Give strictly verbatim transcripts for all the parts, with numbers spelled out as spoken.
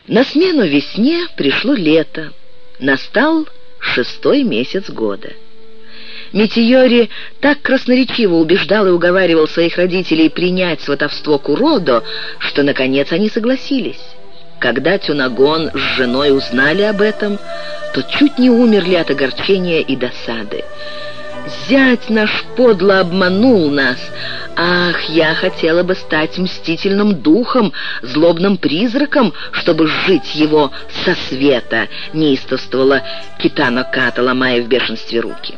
На смену весне пришло лето. Настал шестой месяц года. Митийори так красноречиво убеждал и уговаривал своих родителей принять сватовство Куродо, что, наконец, они согласились. Когда Тюнагон с женой узнали об этом, то чуть не умерли от огорчения и досады. «Зять наш подло обманул нас. Ах, я хотела бы стать мстительным духом, злобным призраком, чтобы сжить его со света», — неистовствовала Китано Ката, ломая в бешенстве руки.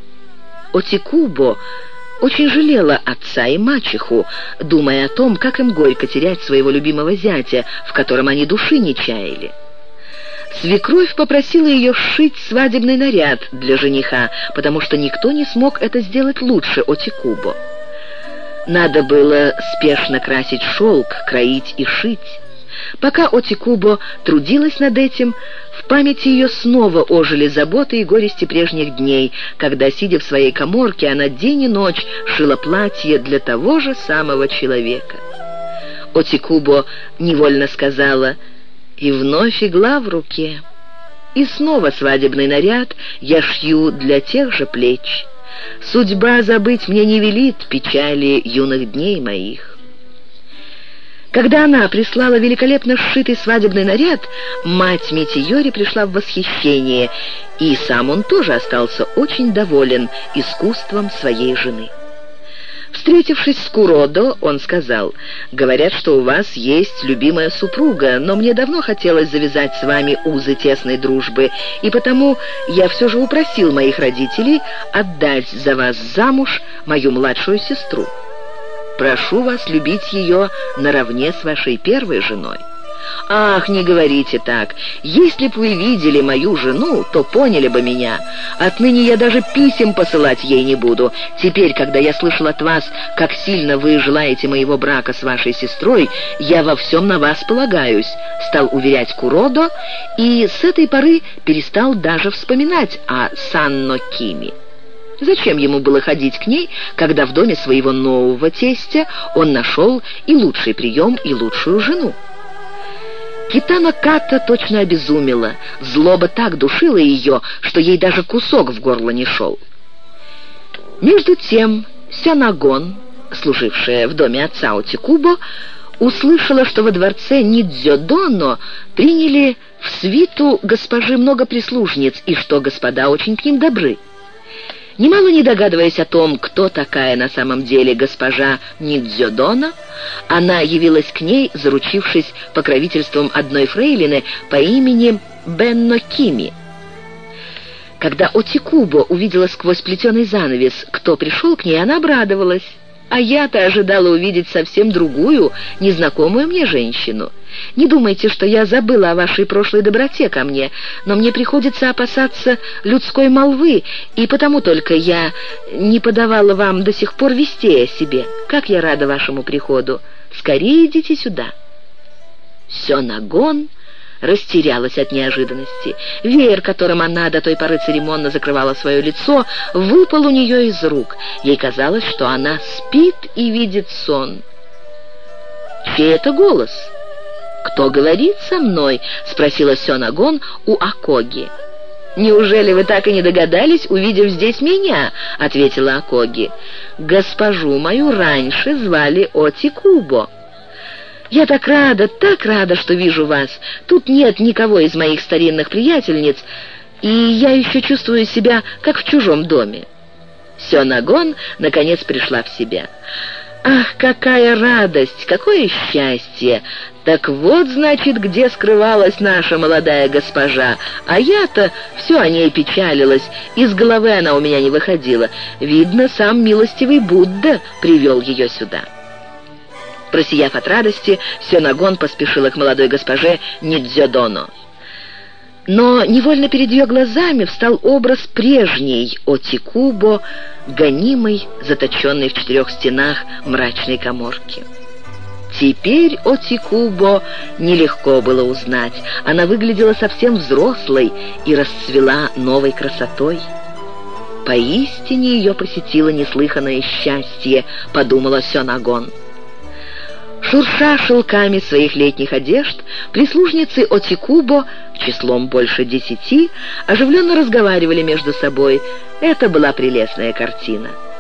Отикубо очень жалела отца и мачеху, думая о том, как им горько терять своего любимого зятя, в котором они души не чаяли. Свекровь попросила ее сшить свадебный наряд для жениха, потому что никто не смог это сделать лучше Отикубо. Надо было спешно красить шелк, кроить и шить. Пока Отикубо трудилась над этим, в памяти ее снова ожили заботы и горести прежних дней, когда, сидя в своей каморке, она день и ночь шила платье для того же самого человека. Отикубо невольно сказала: «И вновь игла в руке, и снова свадебный наряд я шью для тех же плеч. Судьба забыть мне не велит печали юных дней моих». Когда она прислала великолепно сшитый свадебный наряд, мать Митийори пришла в восхищение, и сам он тоже остался очень доволен искусством своей жены. Встретившись с Куродо, он сказал: «Говорят, что у вас есть любимая супруга, но мне давно хотелось завязать с вами узы тесной дружбы, и потому я все же упросил моих родителей отдать за вас замуж мою младшую сестру. Прошу вас любить ее наравне с вашей первой женой». «Ах, не говорите так. Если б вы видели мою жену, то поняли бы меня. Отныне я даже писем посылать ей не буду. Теперь, когда я слышал от вас, как сильно вы желаете моего брака с вашей сестрой, я во всем на вас полагаюсь», — стал уверять Куродо, и с этой поры перестал даже вспоминать о Санно Кими. Зачем ему было ходить к ней, когда в доме своего нового тестя он нашел и лучший прием, и лучшую жену? Китано Ката точно обезумела. Злоба так душила ее, что ей даже кусок в горло не шел. Между тем Сёнагон, служившая в доме отца Отикубо, услышала, что во дворце Нидзёдоно приняли в свиту госпожи много прислужниц, и что господа очень к ним добры. Немало не догадываясь о том, кто такая на самом деле госпожа Нидзёдоно, она явилась к ней, заручившись покровительством одной фрейлины по имени Бенно Кими. Когда Отикубо увидела сквозь плетеный занавес, кто пришел к ней, она обрадовалась. А я-то ожидала увидеть совсем другую, незнакомую мне женщину. Не думайте, что я забыла о вашей прошлой доброте ко мне, но мне приходится опасаться людской молвы, и потому только я не подавала вам до сих пор вестей о себе. Как я рада вашему приходу! Скорее идите сюда». Сёнагон растерялась от неожиданности. Веер, которым она до той поры церемонно закрывала свое лицо, выпал у нее из рук. Ей казалось, что она спит и видит сон. «Чей это голос? Кто говорит со мной?» — спросила Сёнагон у Акоги. «Неужели вы так и не догадались, увидев здесь меня?» — ответила Акоги. «Госпожу мою раньше звали Отикубо. Я так рада, так рада, что вижу вас. Тут нет никого из моих старинных приятельниц, и я еще чувствую себя, как в чужом доме». Сёнагон, наконец, пришла в себя. «Ах, какая радость, какое счастье! Так вот, значит, где скрывалась наша молодая госпожа. А я-то все о ней печалилась, из головы она у меня не выходила. Видно, сам милостивый Будда привел ее сюда». Просияв от радости, Сёнагон поспешила к молодой госпоже Нидзёдоно. Но невольно перед ее глазами встал образ прежней Отикубо, гонимой, заточенной в четырех стенах мрачной каморки. Теперь Отикубо нелегко было узнать. Она выглядела совсем взрослой и расцвела новой красотой. «Поистине ее посетило неслыханное счастье», — подумала Сёнагон. Шурша шелками своих летних одежд, прислужницы Отикубо, числом больше десяти, оживленно разговаривали между собой. Это была прелестная картина.